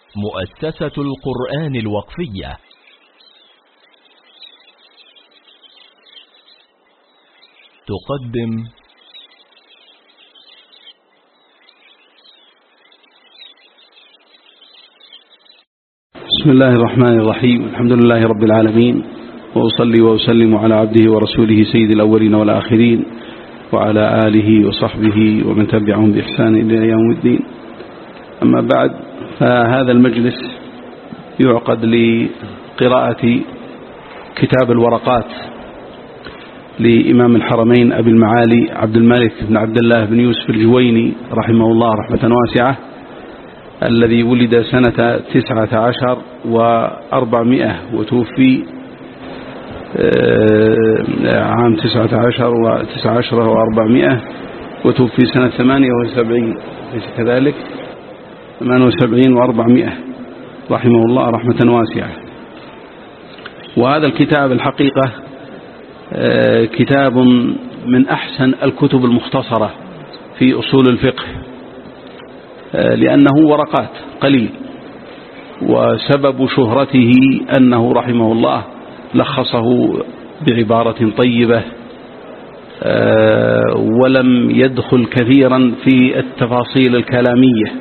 مؤسسة القرآن الوقفية تقدم بسم الله الرحمن الرحيم. الحمد لله رب العالمين، وأصلي وأسلم على عبده ورسوله سيد الأولين والآخرين وعلى آله وصحبه ومن تبعهم بإحسان إلى يوم الدين. أما بعد، فهذا المجلس يعقد لقراءة كتاب الورقات لإمام الحرمين أبي المعالي عبد الملك بن عبد الله بن يوسف الجويني رحمه الله رحمة واسعة، الذي ولد سنة 19 و400 وتوفي عام 19 و400 وتوفي سنة 78 ليس كذلك 78 و400 رحمه الله رحمة واسعة. وهذا الكتاب الحقيقة كتاب من أحسن الكتب المختصرة في أصول الفقه، لأنه ورقات قليل، وسبب شهرته أنه رحمه الله لخصه بعبارة طيبة، ولم يدخل كثيرا في التفاصيل الكلامية،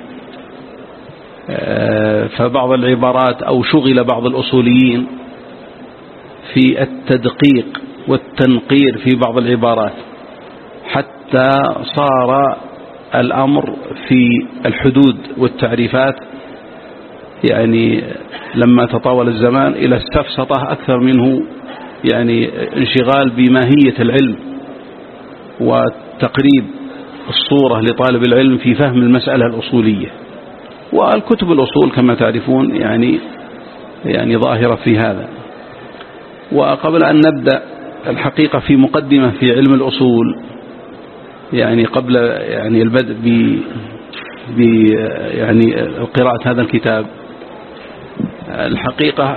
فبعض العبارات أو شغل بعض الأصوليين في التدقيق والتنقير في بعض العبارات، حتى صار الأمر في الحدود والتعريفات يعني لما تطاول الزمان إلى السفسطة أكثر منه يعني انشغال بماهية العلم وتقريب الصورة لطالب العلم في فهم المسألة الأصولية. والكتب الأصول كما تعرفون يعني ظاهرة في هذا. وقبل أن نبدأ الحقيقة في مقدمة في علم الأصول، يعني قبل يعني البدء يعني قراءة هذا الكتاب، الحقيقة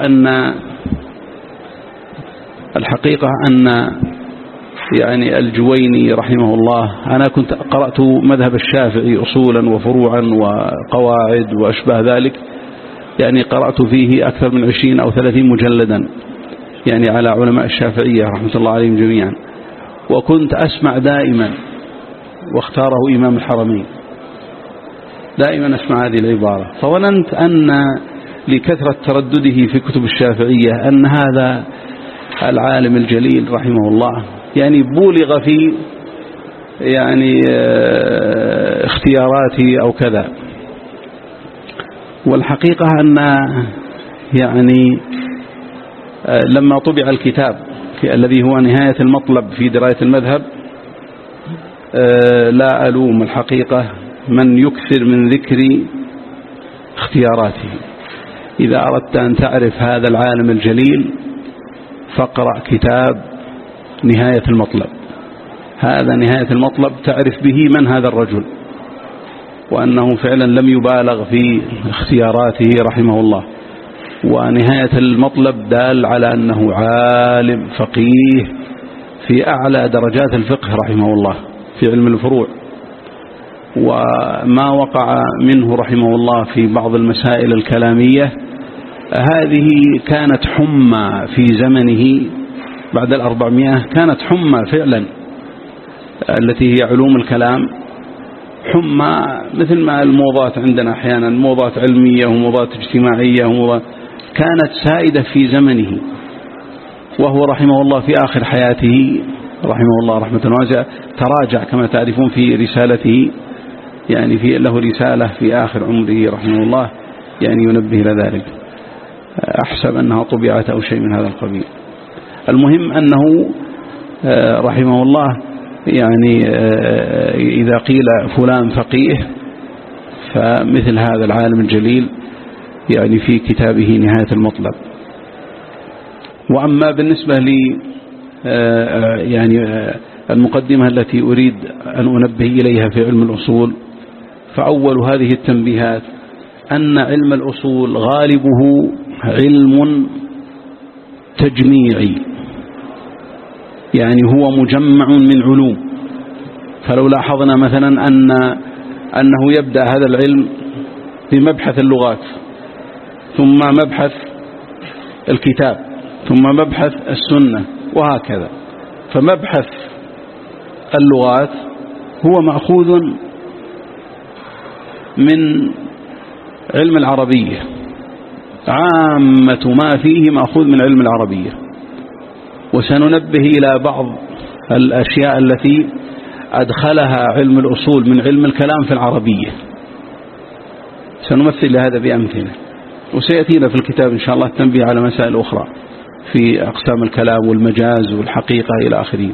أن يعني الجويني رحمه الله، أنا كنت قرأت مذهب الشافعي أصولا وفروعا وقواعد وأشبه ذلك، يعني قرأت فيه أكثر من 20 أو 30 مجلدا يعني على علماء الشافعية رحمة الله عليهم جميعا. وكنت أسمع دائما، واختاره إمام الحرمين، دائما أسمع هذه العبارة، فظننت أن لكثرة تردده في كتب الشافعية أن هذا العالم الجليل رحمه الله يعني بولغ في يعني اختياراته أو كذا. والحقيقة أن يعني لما طبع الكتاب الذي هو نهاية المطلب في دراية المذهب، لا ألوم الحقيقة من يكثر من ذكر اختياراته. إذا أردت أن تعرف هذا العالم الجليل فاقرأ كتاب نهاية المطلب. هذا نهاية المطلب تعرف به من هذا الرجل، وأنه فعلا لم يبالغ في اختياراته رحمه الله. ونهاية المطلب دال على أنه عالم فقيه في أعلى درجات الفقه رحمه الله في علم الفروع. وما وقع منه رحمه الله في بعض المسائل الكلامية هذه كانت حمى في زمنه بعد 400، كانت حمى فعلا، التي هي علوم الكلام، حمى مثل ما الموضات عندنا أحيانا موضات علمية وموضات اجتماعية كانت سائدة في زمنه. وهو رحمه الله في آخر حياته رحمه الله رحمة واسعة تراجع كما تعرفون في رسالته، يعني في له رسالة في آخر عمره رحمه الله يعني ينبه إلى ذلك، أحسب أنها طبعت أو شيء من هذا القبيل. المهم أنه رحمه الله يعني إذا قيل فلان فقيه فمثل هذا العالم الجليل يعني في كتابه نهاية المطلب. وأما بالنسبة لي يعني المقدمة التي أريد أن أنبه إليها في علم الأصول، فأول هذه التنبيهات أن علم الأصول غالبه علم تجميعي، يعني هو مجمع من علوم. فلو لاحظنا مثلا أنه يبدأ هذا العلم بمبحث اللغات ثم مبحث الكتاب، ثم مبحث السنة، وهكذا. فمبحث اللغات هو مأخوذ من علم العربية، عامة ما فيه مأخوذ من علم العربية. وسننبه إلى بعض الأشياء التي أدخلها علم الأصول من علم الكلام في العربية، سنمثل هذا بأمثلة، وسيأتينا في الكتاب إن شاء الله التنبيه على مسائل أخرى في أقسام الكلام والمجاز والحقيقة إلى آخره.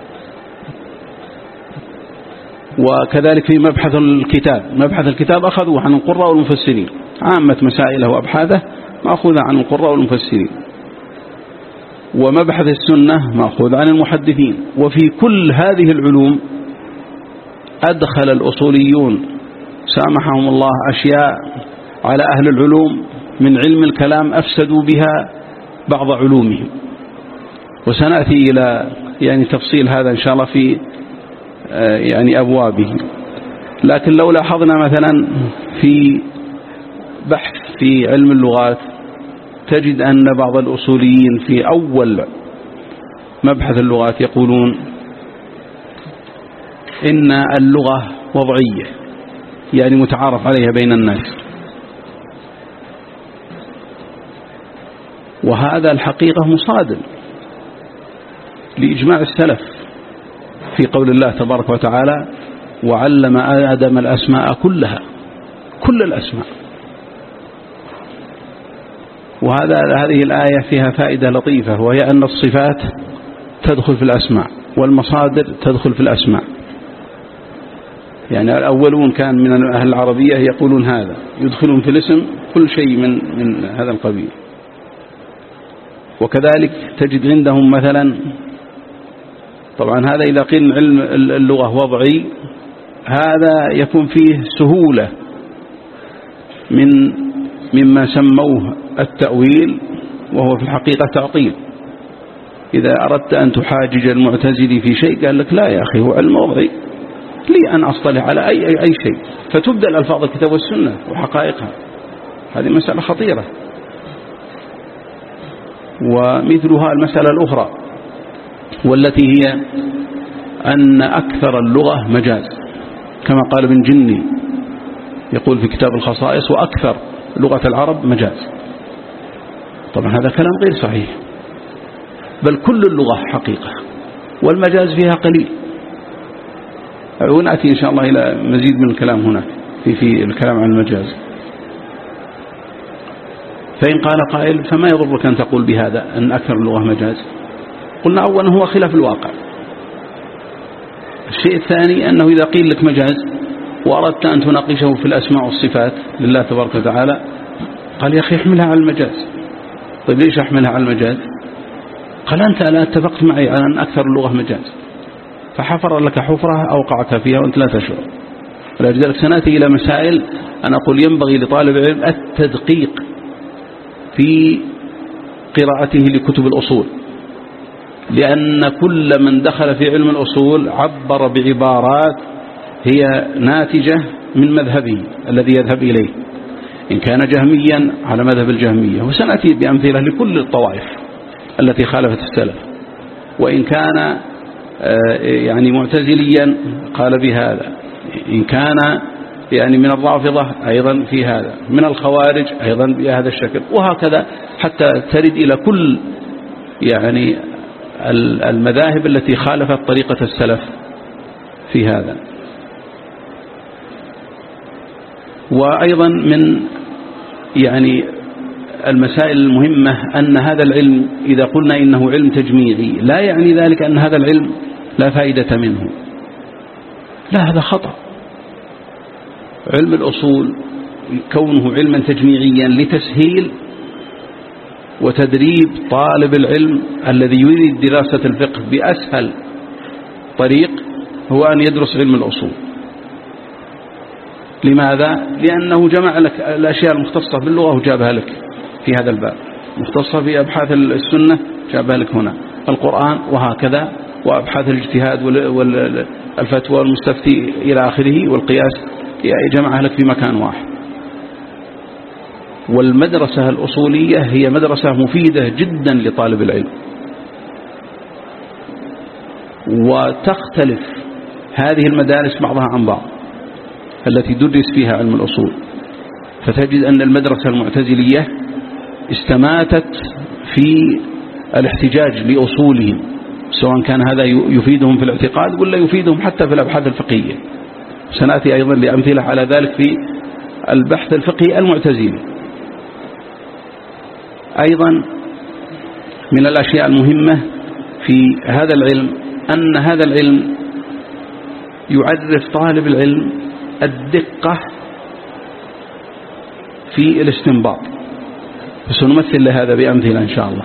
وكذلك في مبحث الكتاب، مبحث الكتاب أخذوه عن القراء والمفسرين، عامة مسائله وأبحاثه مأخوذة عن القراء والمفسرين. ومبحث السنة مأخوذ عن المحدثين. وفي كل هذه العلوم أدخل الأصوليون سامحهم الله أشياء على أهل العلوم من علم الكلام أفسدوا بها بعض علومهم، وسنأتي إلى تفصيل هذا إن شاء الله في أبوابه. لكن لو لاحظنا مثلا في بحث في علم اللغات تجد أن بعض الأصوليين في أول مبحث اللغات يقولون إن اللغة وضعية، متعارف عليها بين الناس. وهذا الحقيقة مصادم لإجماع السلف في قول الله تبارك وتعالى: وعلم آدم الأسماء كلها، كل الأسماء. وهذه الآية فيها فائدة لطيفة، وهي أن الصفات تدخل في الأسماء والمصادر تدخل في الأسماء. الأولون كان من أهل العربية يقولون هذا، يدخلون في الاسم كل شيء من هذا القبيل. وكذلك تجد عندهم مثلا، طبعا هذا إذا قيل علم اللغة وضعي، هذا يكون فيه سهولة مما سموه التأويل، وهو في الحقيقة تعطيل. إذا أردت أن تحاجج المعتزلي في شيء قال لك: لا يا أخي، هو علم وضعي، لي أن أصطلح على أي شيء. فتبدل ألفاظ الكتاب والسنة وحقائقها. هذه مسألة خطيرة. ومثلها المسألة الأخرى، والتي هي أن أكثر اللغة مجاز، كما قال ابن جني يقول في كتاب الخصائص: وأكثر لغة العرب مجاز. طبعا هذا كلام غير صحيح، بل كل اللغة حقيقة، والمجاز فيها قليل. ونأتي إن شاء الله إلى مزيد من الكلام هناك في الكلام عن المجاز. فإن قال قائل: فما يضرك أن تقول بهذا أن أكثر اللغة مجاز؟ قلنا: أولا هو خلاف الواقع. الشيء الثاني أنه إذا قيل لك مجاز وأردت أن تناقشه في الأسماء والصفات لله تبارك وتعالى، قال: يا أخي احملها على المجاز. طيب ليش أحملها على المجاز؟ قال: أنت لا اتفقت معي على أن أكثر اللغة مجاز، فحفر لك حفرة أوقعك فيها وأنت لا تشعر. ولذلك سنأتي إلى مسائل أنا أقول ينبغي لطالب العلم التدقيق في قراءته لكتب الأصول، لأن كل من دخل في علم الأصول عبر بعبارات هي ناتجة من مذهبه الذي يذهب إليه، إن كان جهميا على مذهب الجهمية، وسنأتي بأمثلة لكل الطوائف التي خالفت السلف، وإن كان معتزليا قال بهذا، إن كان من الرافضة أيضا في هذا، من الخوارج أيضا بهذا الشكل، وهكذا حتى ترد إلى كل المذاهب التي خالفت طريقة السلف في هذا. وأيضا من المسائل المهمة أن هذا العلم إذا قلنا إنه علم تجميعي لا يعني ذلك أن هذا العلم لا فائدة منه، لا، هذا خطأ. علم الأصول كونه علما تجميعيا لتسهيل وتدريب طالب العلم الذي يريد دراسة الفقه بأسهل طريق هو أن يدرس علم الأصول. لماذا؟ لأنه جمع لك الأشياء المختصة باللغة وجابها لك في هذا الباب، مختصة في أبحاث السنة جابها لك هنا، القرآن وهكذا، وأبحاث الاجتهاد والفتوى والمستفتي إلى آخره والقياس جمعها لك في مكان واحد. والمدرسة الأصولية هي مدرسة مفيدة جدا لطالب العلم، وتختلف هذه المدارس بعضها عن بعض التي درس فيها علم الأصول. فتجد أن المدرسة المعتزلية استماتت في الاحتجاج لأصولهم، سواء كان هذا يفيدهم في الاعتقاد ولا يفيدهم حتى في الأبحاث الفقهية. سنأتي أيضا لأمثلة على ذلك في البحث الفقهي المعتزلي. أيضا من الأشياء المهمة في هذا العلم أن هذا العلم يعرف طالب العلم الدقة في الاستنباط، وسنمثل لهذا بأمثلة إن شاء الله.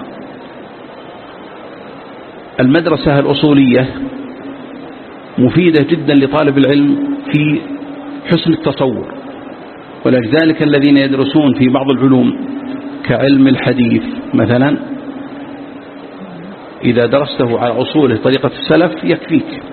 المدرسة الأصولية مفيدة جدا لطالب العلم في حسن التصور، ولذلك الذين يدرسون في بعض العلوم كعلم الحديث مثلا إذا درسته على أصوله طريقة السلف يكفيك،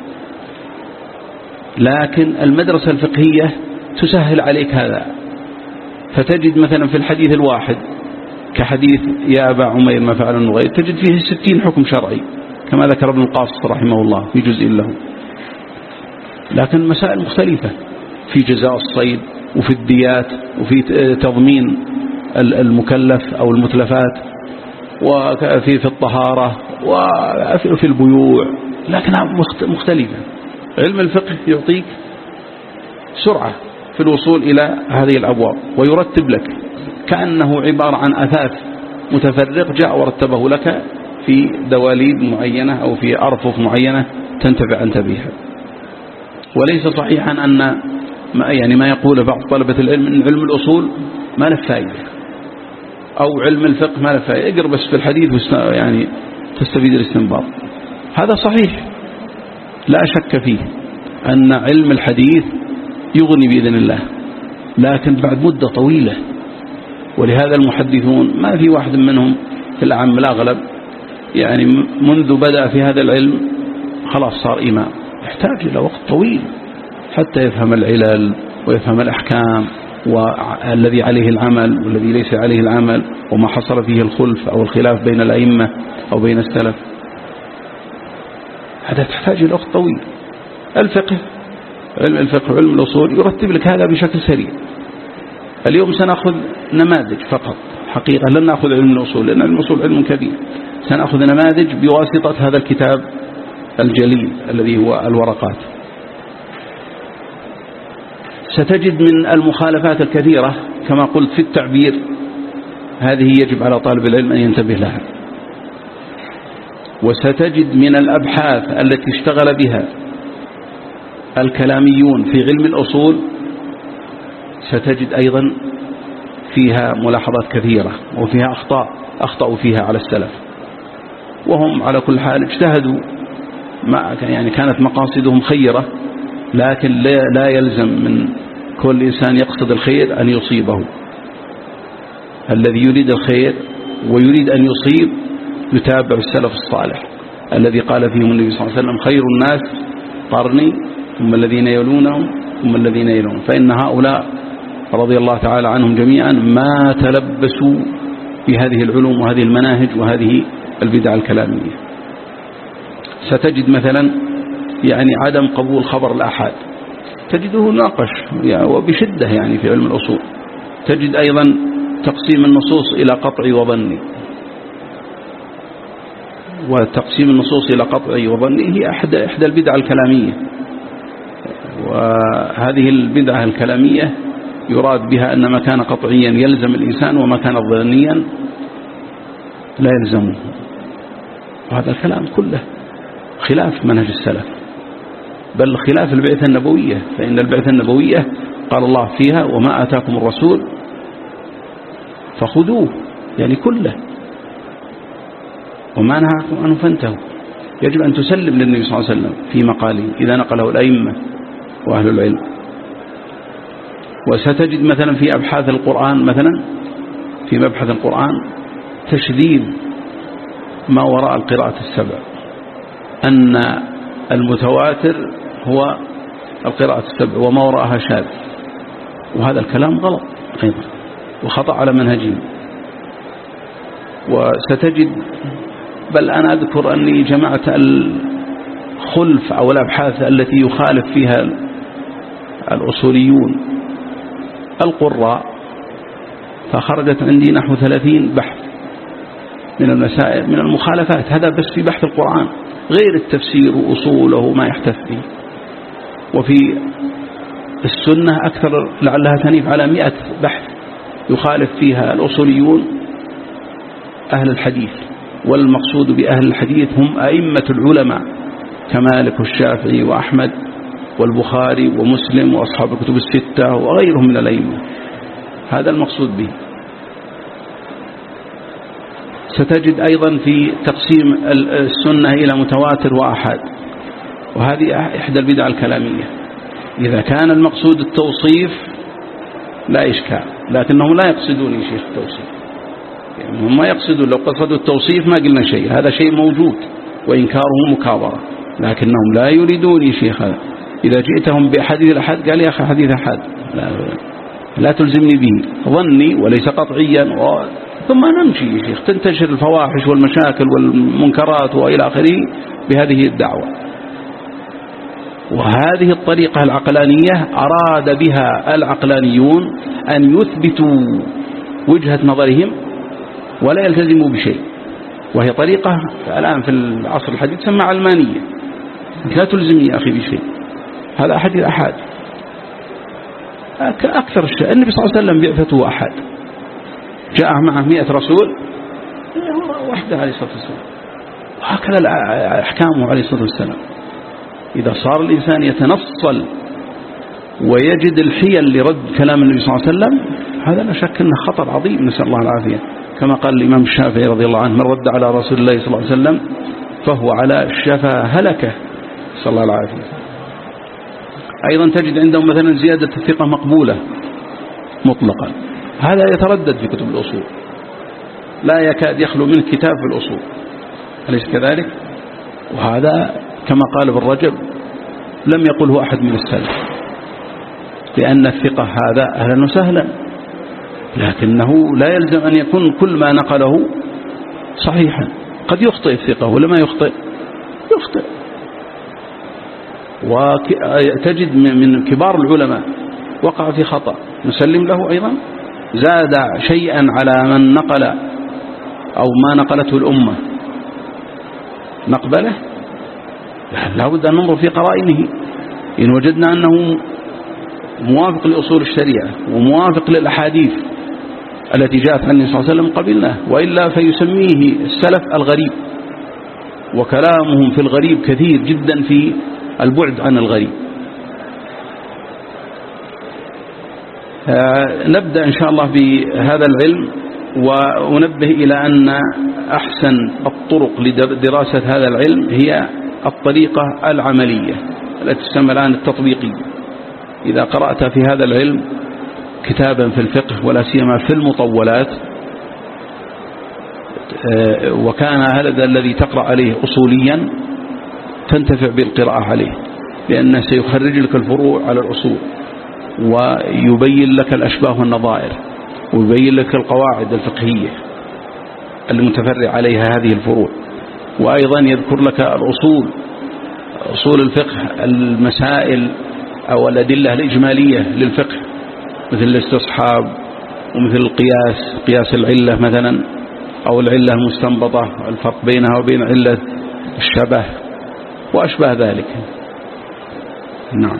لكن المدرسة الفقهية تسهل عليك هذا. فتجد مثلا في الحديث الواحد كحديث يا أبا عمير ما فعل النغير تجد فيه 60 حكم شرعي كما ذكر ابن القاص رحمه الله في جزء له، لكن مسائل مختلفة في جزاء الصيد وفي الديات وفي تضمين المكلف أو المتلفات وفي الطهارة وفي البيوع، لكنها مختلفة. علم الفقه يعطيك سرعة في الوصول إلى هذه الأبواب ويرتب لك كأنه عبارة عن أثاث متفرق جاء ورتبه لك في دواليب معينة أو في أرفف معينة تنتفع أنت بها. وليس صحيحا أن ما يقول بعض طلبة العلم أن علم الأصول ما له فائدة أو علم الفقه ما له فائدة، اقرأ بس في الحديث يعني تستفيد الاستنباط. هذا صحيح لا شك فيه أن علم الحديث يغني بإذن الله، لكن بعد مدة طويلة. ولهذا المحدثون ما في واحد منهم في الأعم الأغلب يعني منذ بدأ في هذا العلم خلاص صار إمام، يحتاج إلى وقت طويل حتى يفهم العلل ويفهم الأحكام والذي عليه العمل والذي ليس عليه العمل وما حصل فيه الخلف أو الخلاف بين الأئمة أو بين السلف. هذا تحتاج إلى وقت طويل. الفقه علم الفقه وعلم الأصول يرتب لك هذا بشكل سريع. اليوم سنأخذ نماذج فقط، حقيقة لن نأخذ علم الأصول لأن علم الأصول علم كبير، سنأخذ نماذج بواسطة هذا الكتاب الجليل الذي هو الورقات. ستجد من المخالفات الكثيرة كما قلت في التعبير، هذه يجب على طالب العلم أن ينتبه لها. وستجد من الأبحاث التي اشتغل بها الكلاميون في علم الأصول ستجد أيضا فيها ملاحظات كثيرة وفيها أخطأوا فيها على السلف، وهم على كل حال اجتهدوا يعني كانت مقاصدهم خيرة، لكن لا يلزم من كل إنسان يقصد الخير أن يصيبه. الذي يريد الخير ويريد أن يصيب يتابع السلف الصالح الذي قال فيهم النبي صلى الله عليه وسلم خير الناس قرني ثم الذين يلونهم ثم الذين يلونهم، فإن هؤلاء رضي الله تعالى عنهم جميعا ما تلبسوا بهذه العلوم وهذه المناهج وهذه البدع الكلامية. ستجد مثلا يعني عدم قبول خبر الآحاد تجده ناقش وبشدة يعني في علم الأصول. تجد أيضا تقسيم النصوص إلى قطعي وظني، وتقسيم النصوص إلى قطعي وظني هي إحدى البدع الكلامية، وهذه البدعة الكلامية يراد بها أن ما كان قطعيا يلزم الإنسان وما كان ظنيا لا يلزمه، وهذا الكلام كله خلاف منهج السلف، بل خلاف البعثة النبوية، فإن البعثة النبوية قال الله فيها وما آتاكم الرسول فخذوه يعني كله وما نهاكم عنه فانتهوا. يجب أن تسلم للنبي صلى الله عليه وسلم في مقاله إذا نقله الأئمة وأهل العلم. وستجد مثلا في أبحاث القرآن مثلا في مبحث القرآن تشذيذ ما وراء القراءة السبع، أن المتواتر هو القراءة السبع وما وراءها شاذ، وهذا الكلام غلط أيضا. وخطأ على منهجهم. وستجد، بل أنا أذكر أني جمعت الخلف أو الأبحاث التي يخالف فيها الأصوليون القراء، فخرجت عندي نحو 30 بحث من المسائل من المخالفات. هذا بس في بحث القرآن، غير التفسير وأصوله ما يحتف به. وفي السنة أكثر، لعلها تنيف على 100 بحث يخالف فيها الأصوليون أهل الحديث. والمقصود بأهل الحديث هم أئمة العلماء كمالك والشافعي وأحمد والبخاري ومسلم وأصحاب الكتب الستة وغيرهم من الأئمة. هذا المقصود به. ستجد أيضا في تقسيم السنة إلى متواتر وأحاد، وهذه إحدى البدع الكلامية. إذا كان المقصود التوصيف لا إشكال، لكنهم لا يقصدون يا شيخ التوصيف، يعني هم ما يقصدون. لو قصدوا التوصيف ما قلنا شيء، هذا شيء موجود وإنكاره مكابرة، لكنهم لا يريدون يا شيخ هذا. إذا جئتهم بحديث الأحد قال يا أخي حديث أحد لا تلزمني به، ظني وليس قطعيا، ثم نمشي يا شيخ. تنتشر الفواحش والمشاكل والمنكرات وإلى آخره بهذه الدعوة. وهذه الطريقة العقلانية أراد بها العقلانيون أن يثبتوا وجهة نظرهم ولا يلتزموا بشيء، وهي طريقة الآن في العصر الحديث تسمى علمانية. لا تلزمني يا أخي بشيء، هذا أحد الأحاد. أكثر الشيء النبي صلى الله عليه وسلم بعثته أحد، جاء معه 100 رسول وحده عليه الصلاة والسلام، وهكذا أحكامه عليه الصلاة والسلام. إذا صار الإنسان يتنصل ويجد الحيل لرد كلام النبي صلى الله عليه وسلم، هذا لا شك أنه خطر عظيم، نسأل الله العافية. كما قال الإمام الشافعي رضي الله عنه: من رد على رسول الله صلى الله عليه وسلم فهو على شفا هلكه، نسأل الله العافية. أيضا تجد عندهم مثلا زيادة الثقة مقبولة مطلقا، هذا يتردد في كتب الأصول، لا يكاد يخلو منه كتاب في الأصول، أليس كذلك؟ وهذا كما قال ابن رجب لم يقله أحد من السلف، لأن الثقة هذا أهلا وسهلا، لكنه لا يلزم أن يكون كل ما نقله صحيحا. قد يخطئ الثقة، ولما يخطئ وتجد من كبار العلماء وقع في خطأ نسلم له أيضا، زاد شيئا على من نقل أو ما نقلته الأمة نقبله. لا بد أن ننظر في قرائنه، إن وجدنا أنه موافق لأصول الشريعة وموافق للأحاديث التي جاءت عن النبي صلى الله عليه وسلم قبلناه، وإلا فيسميه السلف الغريب، وكلامهم في الغريب كثير جدا في البعد عن الغريب. نبدأ إن شاء الله بهذا العلم، وننبه إلى أن أحسن الطرق لدراسة هذا العلم هي الطريقة العملية التي تسمى الآن التطبيقية. إذا قرأت في هذا العلم كتابا في الفقه ولا سيما في المطولات، وكان هذا الذي تقرأ عليه أصوليا، تنتفع بالقراءة عليه، لأنه سيخرج لك الفروع على الأصول، ويبين لك الأشباه والنظائر، ويبين لك القواعد الفقهية المتفرع عليها هذه الفروع، وأيضا يذكر لك الأصول، أصول الفقه، المسائل أو الأدلة الإجمالية للفقه، مثل الاستصحاب ومثل القياس، قياس العلة مثلا، أو العلة المستنبطة، الفرق بينها وبين علة الشبه وأشباه ذلك. نعم.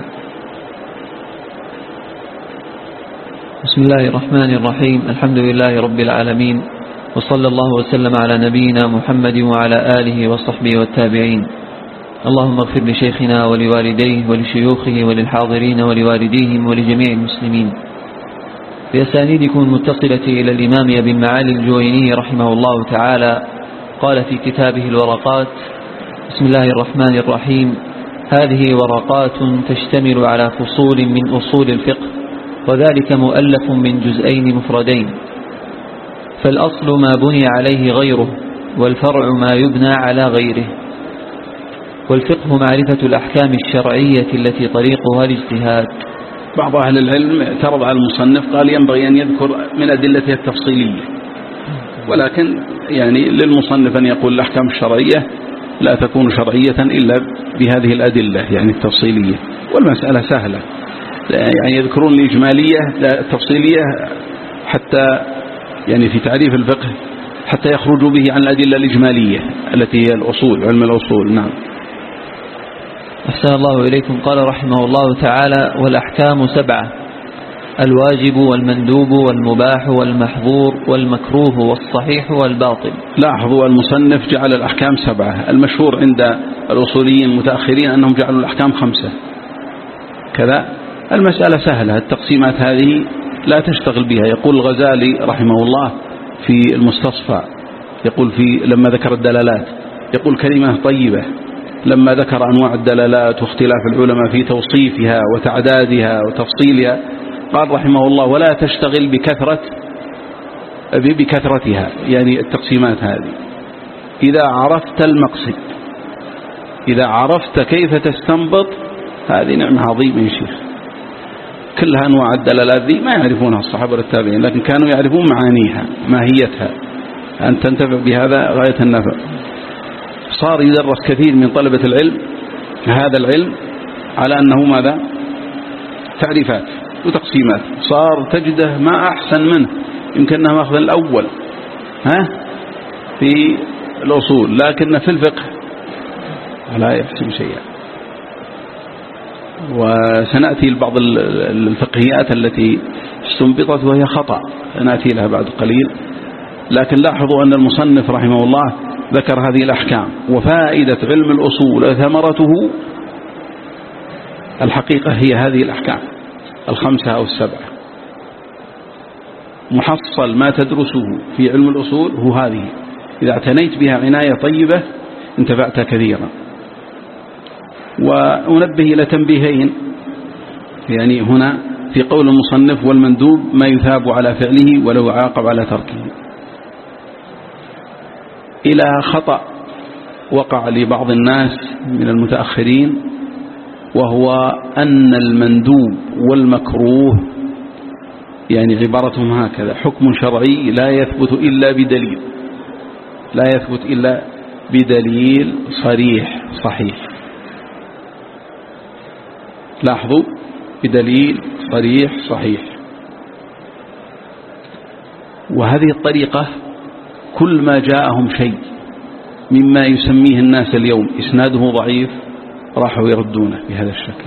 بسم الله الرحمن الرحيم. الحمد لله رب العالمين، وصلى الله وسلم على نبينا محمد وعلى آله وصحبه والتابعين. اللهم اغفر لشيخنا ولوالديه ولشيوخه وللحاضرين ولوالديهم ولجميع المسلمين. بأسانيدكم المتصلة إلى الإمام أبي المعالي الجويني رحمه الله تعالى قال في كتابه الورقات: بسم الله الرحمن الرحيم. هذه ورقات تشتمل على فصول من أصول الفقه، وذلك مؤلف من جزئين مفردين، فالأصل ما بني عليه غيره، والفرع ما يبنى على غيره. والفقه معرفة الأحكام الشرعية التي طريقها الاجتهاد، بعض أهل العلم اعترض على المصنف، قال ينبغي أن يذكر من أدلته التفصيلية، ولكن يعني للمصنف أن يقول الأحكام الشرعية لا تكون شرعية إلا بهذه الأدلة يعني التفصيلية، والمسألة سهلة، يعني يذكرون الإجمالية لا التفصيلية حتى يعني في تعريف الفقه حتى يخرجوا به عن الأدلة الإجمالية التي هي الأصول، علم الأصول. نعم. أحسن الله إليكم. قال رحمه الله تعالى: والأحكام 7: الواجب والمندوب والمباح والمحظور والمكروه والصحيح والباطل. لاحظوا المصنف جعل الأحكام 7، المشهور عند الأصوليين المتأخرين أنهم جعلوا الأحكام 5 كذا. المسألة سهلة، التقسيمات هذه لا تشتغل بها. يقول الغزالي رحمه الله في المستصفى، يقول لما ذكر الدلالات، يقول كلمة طيبة لما ذكر أنواع الدلالات واختلاف العلماء في توصيفها وتعدادها وتفصيلها، قال رحمه الله: ولا تشتغل بكثرتها، يعني التقسيمات هذه إذا عرفت المقصد، إذا عرفت كيف تستنبط، هذه نعمة عظيمة يا شيخ. كلها أنواع الدلالات دي ما يعرفونها الصحابة والتابعين، لكن كانوا يعرفون معانيها ماهيتها، أن تنتفع بهذا غاية النفع. صار يدرس كثير من طلبة العلم هذا العلم على أنه ماذا؟ تعريفات وتقسيمات، صار تجده ما أحسن منه، يمكننا مأخذ الأول في الأصول، لكن في الفقه لا يحسن شيئا. وسنأتي لبعض الفقهيات التي استنبطت وهي خطأ، نأتي لها بعد قليل. لكن لاحظوا أن المصنف رحمه الله ذكر هذه الأحكام، وفائدة علم الأصول ثمرته الحقيقة هي هذه الأحكام 5 أو 7. محصل ما تدرسه في علم الأصول هو هذه، إذا اعتنيت بها عناية طيبة انتفعت كثيرا. وأنبه إلى تنبيهين يعني هنا في قول المصنف: والمندوب ما يثاب على فعله ولو يعاقب على تركه، إلى خطأ وقع لبعض الناس من المتأخرين، وهو أن المندوب والمكروه يعني عبارتهم هكذا: حكم شرعي لا يثبت إلا بدليل، لا يثبت إلا بدليل صريح صحيح. لاحظوا، بدليل صريح صحيح. وهذه الطريقة كل ما جاءهم شيء مما يسميه الناس اليوم إسناده ضعيف راحوا يردونه بهذا الشكل،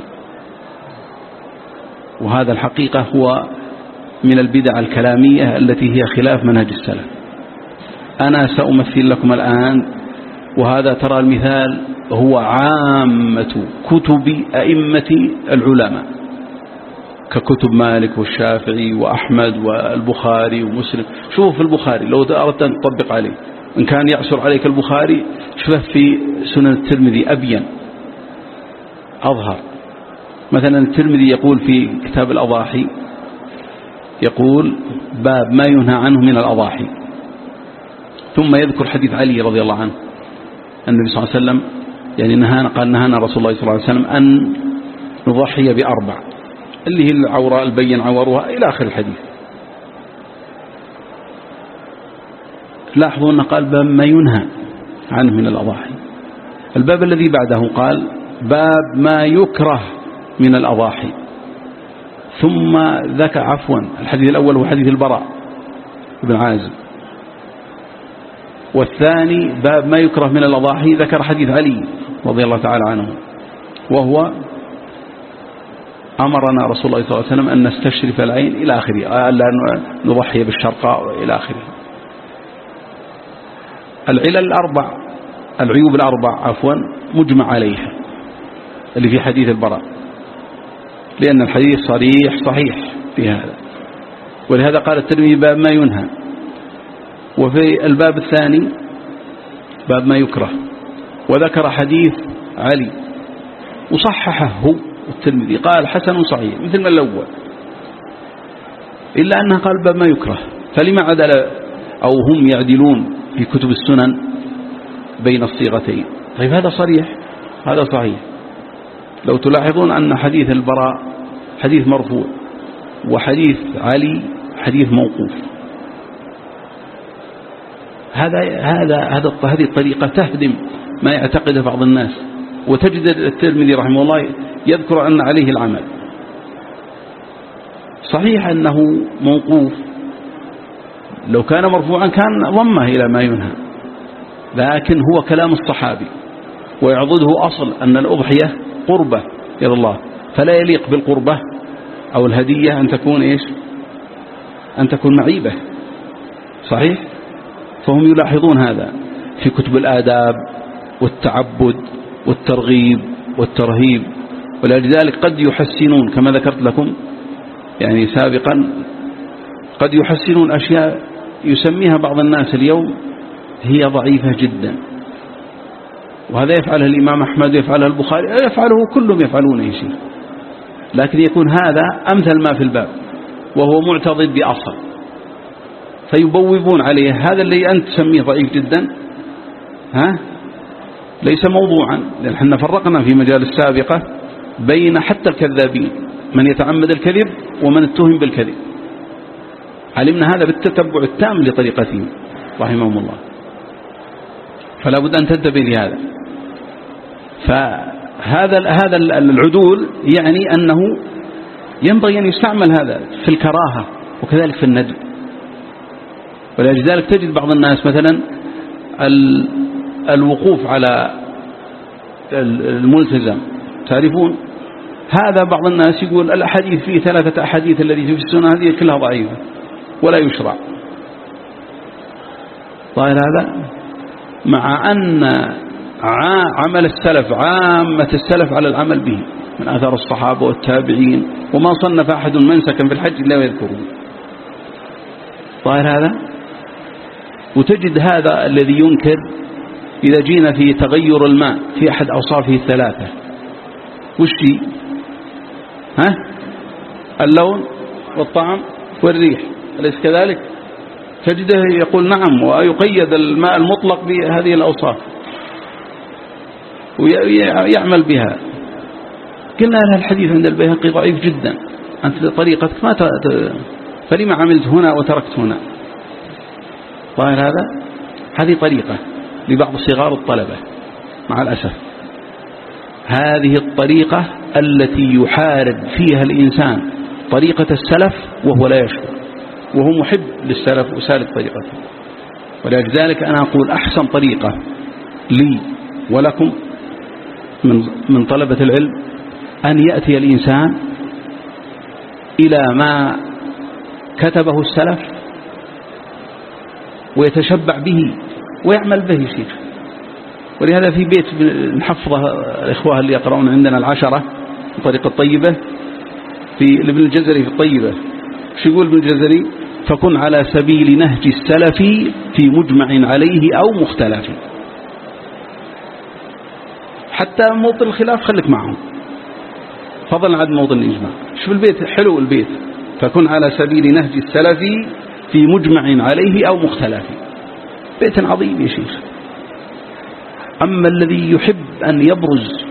وهذا الحقيقة هو من البدع الكلامية التي هي خلاف منهج السلف. أنا سأمثل لكم الآن، وهذا ترى المثال هو عامة كتب أئمة العلماء ككتب مالك والشافعي وأحمد والبخاري ومسلم. شوف البخاري لو أردت أن تطبق عليه، إن كان يعسر عليك البخاري شوف في سنن الترمذي أبين أظهر. مثلا الترمذي يقول في كتاب الأضاحي، يقول: باب ما ينهى عنه من الأضاحي، ثم يذكر حديث علي رضي الله عنه النبي صلى الله عليه وسلم يعني نهانا رسول الله صلى الله عليه وسلم أن نضحي ب4 اللي هي العوراء البين عورها إلى آخر الحديث. لاحظوا أنه قال: باب ما ينهى عنه من الأضاحي. الباب الذي بعده قال: باب ما يكره من الأضاحي. ثم ذكر الحديث الأول هو حديث البراء بن عازب، والثاني باب ما يكره من الأضاحي ذكر حديث علي رضي الله تعالى عنه، وهو: أمرنا رسول الله صلى الله عليه وسلم أن نستشرف العين إلى آخره، ألا نضحي بالشرقاء إلى آخره. العيوب الأربع مجمع عليها اللي في حديث البراء، لأن الحديث صريح صحيح في هذا، ولهذا قال الترمذي: باب ما ينهى. وفي الباب الثاني باب ما يكره، وذكر حديث علي وصححه هو الترمذي، قال: حسن صحيح مثل ما الأول، إلا أنه قال: باب ما يكره. فلما عدل أو هم يعدلون في كتب السنن بين الصيغتين؟ طيب هذا صريح هذا صحيح. لو تلاحظون أن حديث البراء حديث مرفوع، وحديث علي حديث موقوف. هذه الطريقة تهدم ما يعتقده بعض الناس. وتجد الترمذي رحمه الله يذكر أن عليه العمل. صحيح أنه موقوف، لو كان مرفوعا كان ضمه إلى ما ينهى، لكن هو كلام الصحابي ويعضده أصل أن الأضحية قربة إلى الله، فلا يليق بالقربة أو الهدية أن تكون إيش؟ أن تكون معيبة. صحيح؟ فهم يلاحظون هذا في كتب الآداب والتعبد والترغيب والترهيب، ولذلك قد يحسنون كما ذكرت لكم يعني سابقا، قد يحسنون أشياء يسميها بعض الناس اليوم هي ضعيفة جدا، وهذا يفعله الإمام أحمد ويفعله البخاري، يفعله كلهم يفعلونه شيء، لكن يكون هذا أمثل ما في الباب وهو معتضد بأصل، فيبوبون عليه هذا اللي أنت تسميه ضعيف جدا ليس موضوعا. لأن احنا فرقنا في مجال السابقة بين حتى الكذابين، من يتعمد الكذب ومن اتهم بالكذب، علمنا هذا بالتتبع التام لطريقتهم رحمهم الله، فلا بد أن تنتبه لهذا. فهذا العدول يعني أنه ينبغي أن يستعمل هذا في الكراهة وكذلك في الندب. ولذلك تجد بعض الناس مثلا الوقوف على الملتزم، تعرفون هذا بعض الناس يقول الأحاديث فيه 3 أحاديث التي في السنة هذه كلها ضعيفة ولا يشرع. طيب هذا مع أن عمل السلف، عامة السلف على العمل به من آثار الصحابة والتابعين، وما صنف أحد منسكا في الحج إلا ويذكره. طيب هذا، وتجد هذا الذي ينكر إذا جينا في تغير الماء في أحد أوصافه 3 وش هي؟ اللون والطعم والريح، أليس كذلك؟ تجده يقول نعم، ويقيد الماء المطلق بهذه الأوصاف ويعمل بها. قلنا لها الحديث عند البيهقي ضعيف جدا، أنت طريقتك فلما عملت هنا وتركت هنا. طيب هذه طريقة لبعض صغار الطلبة مع الأسف، هذه الطريقة التي يحارب فيها الإنسان طريقة السلف وهو لا يشعر، وهو محب للسلف وسالك طريقته. ولذلك أنا أقول أحسن طريقة لي ولكم من طلبة العلم أن يأتي الإنسان إلى ما كتبه السلف ويتشبع به ويعمل به شيء. ولهذا في بيت نحفظه الإخوة اللي يقرؤون عندنا 10 بطريقة طيبة في ابن الجزري في الطيبة، شو يقول ابن الجزري؟ فكن على سبيل نهج السلف في مجمع عليه أو مختلف. حتى موطن الخلاف خليك معهم فضلا عن موطن الإجماع. شوف البيت حلو البيت، فكن على سبيل نهج السلف في مجمع عليه أو مختلف. بيت عظيم يا شيخ. أما الذي يحب أن يبرز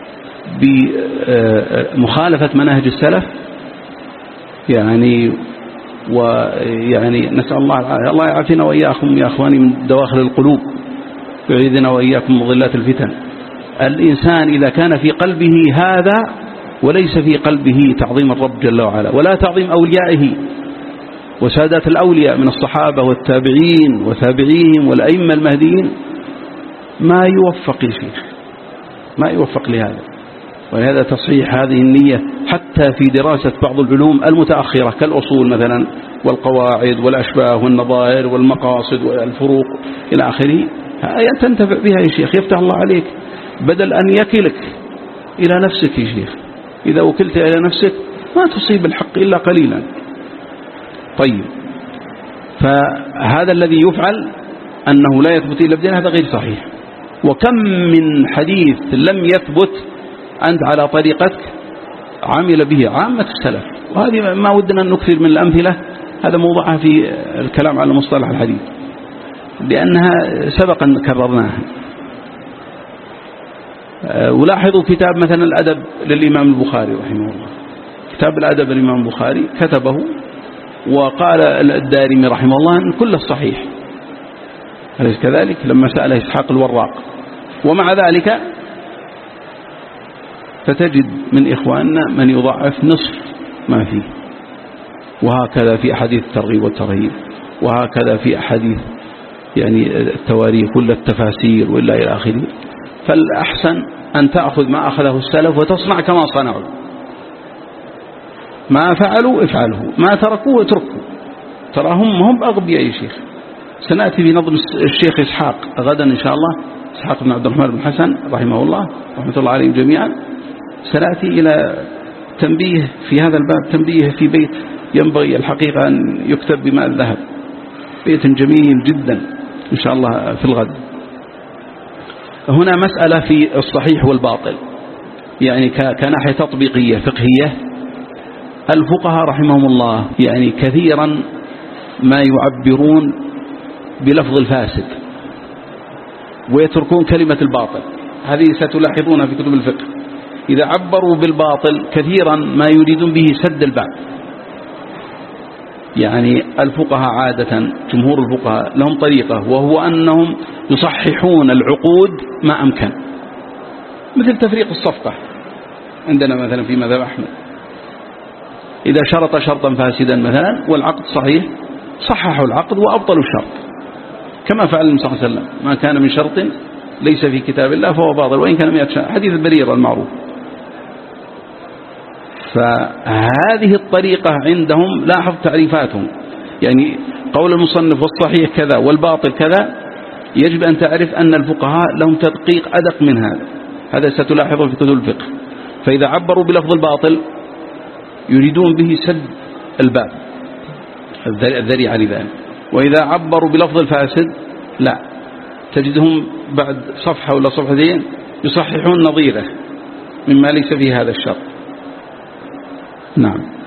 بمخالفة مناهج السلف ويعني نسأل الله يعافينا وإياكم يا أخواني من دواخل القلوب، يعيذنا وإياكم من ظلات الفتن. الإنسان إذا كان في قلبه هذا وليس في قلبه تعظيم الرب جل وعلا ولا تعظيم أوليائه وسادات الأولياء من الصحابة والتابعين وتابعيهم والأئمة المهديين، ما يوفق يا شيخ، ما يوفق لهذا. ولهذا تصحيح هذه النية حتى في دراسة بعض العلوم المتأخرة كالأصول مثلا والقواعد والأشباه والنظائر والمقاصد والفروق إلى آخره، تنتفع بها يا شيخ، يفتح الله عليك، بدل أن يكلك إلى نفسك يا شيخ. إذا وكلت إلى نفسك ما تصيب الحق إلا قليلا. طيب، فهذا الذي يفعل أنه لا يثبت إلا بدين، هذا غير صحيح. وكم من حديث لم يثبت أنت على طريقتك عمل به عامة السلف، وهذه ما ودنا أن نكثر من الأمثلة، هذا موضوعها في الكلام على مصطلح الحديث لأنها سبقا كررناها. ولاحظوا كتاب مثلا الأدب للإمام البخاري رحمه الله، كتاب الأدب الإمام البخاري كتبه، وقال الدارمي رحمه الله أن كله صحيح، أليس كذلك؟ لما سأل إسحاق الوراق. ومع ذلك فتجد من إخواننا من يضعف نصف ما فيه، وهكذا في أحاديث الترغيب والترهيب، وهكذا في أحاديث يعني التواريخ ولا التفاسير ولا إلى آخره. فالأحسن أن تأخذ ما أخذه السلف وتصنع كما صنعوا، ما فعلوا افعله، ما تركوه اتركوا. تراهم هم أغبياء يا شيخ. سنأتي بنظم الشيخ إسحاق غدا إن شاء الله، إسحاق بن عبد الرحمن بن حسن رحمه الله رحمة الله عليهم جميعا. سنأتي إلى تنبيه في هذا الباب، تنبيه في بيت ينبغي الحقيقة أن يكتب بماء الذهب، بيت جميل جدا إن شاء الله في الغد. هنا مسألة في الصحيح والباطل، يعني كناحية تطبيقية فقهية. الفقهاء رحمهم الله يعني كثيرا ما يعبرون بلفظ الفاسد ويتركون كلمة الباطل. هذه ستلاحظونها في كتب الفقه، إذا عبروا بالباطل كثيرا ما يريدون به سد الباب. يعني الفقهاء عادة جمهور الفقهاء لهم طريقة، وهو أنهم يصححون العقود ما أمكن، مثل تفريق الصفقة عندنا مثلا في مذهب أحمد، إذا شرط شرطا فاسدا مثلا والعقد صحيح صححوا العقد وأبطلوا الشرط، كما فعل النبي صلى الله عليه وسلم: ما كان من شرط ليس في كتاب الله فهو باطل وإن كان 100 شرط، حديث البريرة المعروف. فهذه الطريقة عندهم لاحظ تعريفاتهم، يعني قول المصنف والصحيح كذا والباطل كذا، يجب أن تعرف أن الفقهاء لهم تدقيق أدق من هذا. هذا ستلاحظه في كتب الفقه. فإذا عبروا بلفظ الباطل يريدون به سد الباب الذريعة لذلك، وإذا عبروا بلفظ الفاسد لا، تجدهم بعد صفحة ولا صفحتين يصححون نظيره مما ليس في هذا الشرط. نعم.